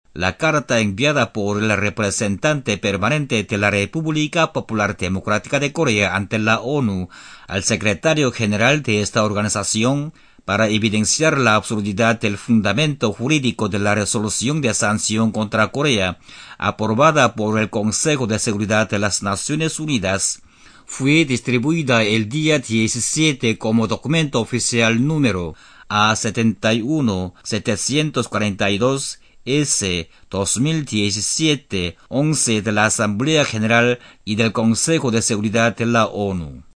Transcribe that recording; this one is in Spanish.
La carta enviada por el representante permanente de la República Popular Democrática de Corea ante la ONU al secretario general de esta organización para evidenciar la absurdidad del fundamento jurídico de la resolución de sanción contra Corea, aprobada por el Consejo de Seguridad de las Naciones Unidas, fue distribuida el día 17 como documento oficial número A71-742 S-2017-11 de la Asamblea General y del Consejo de Seguridad de la ONU.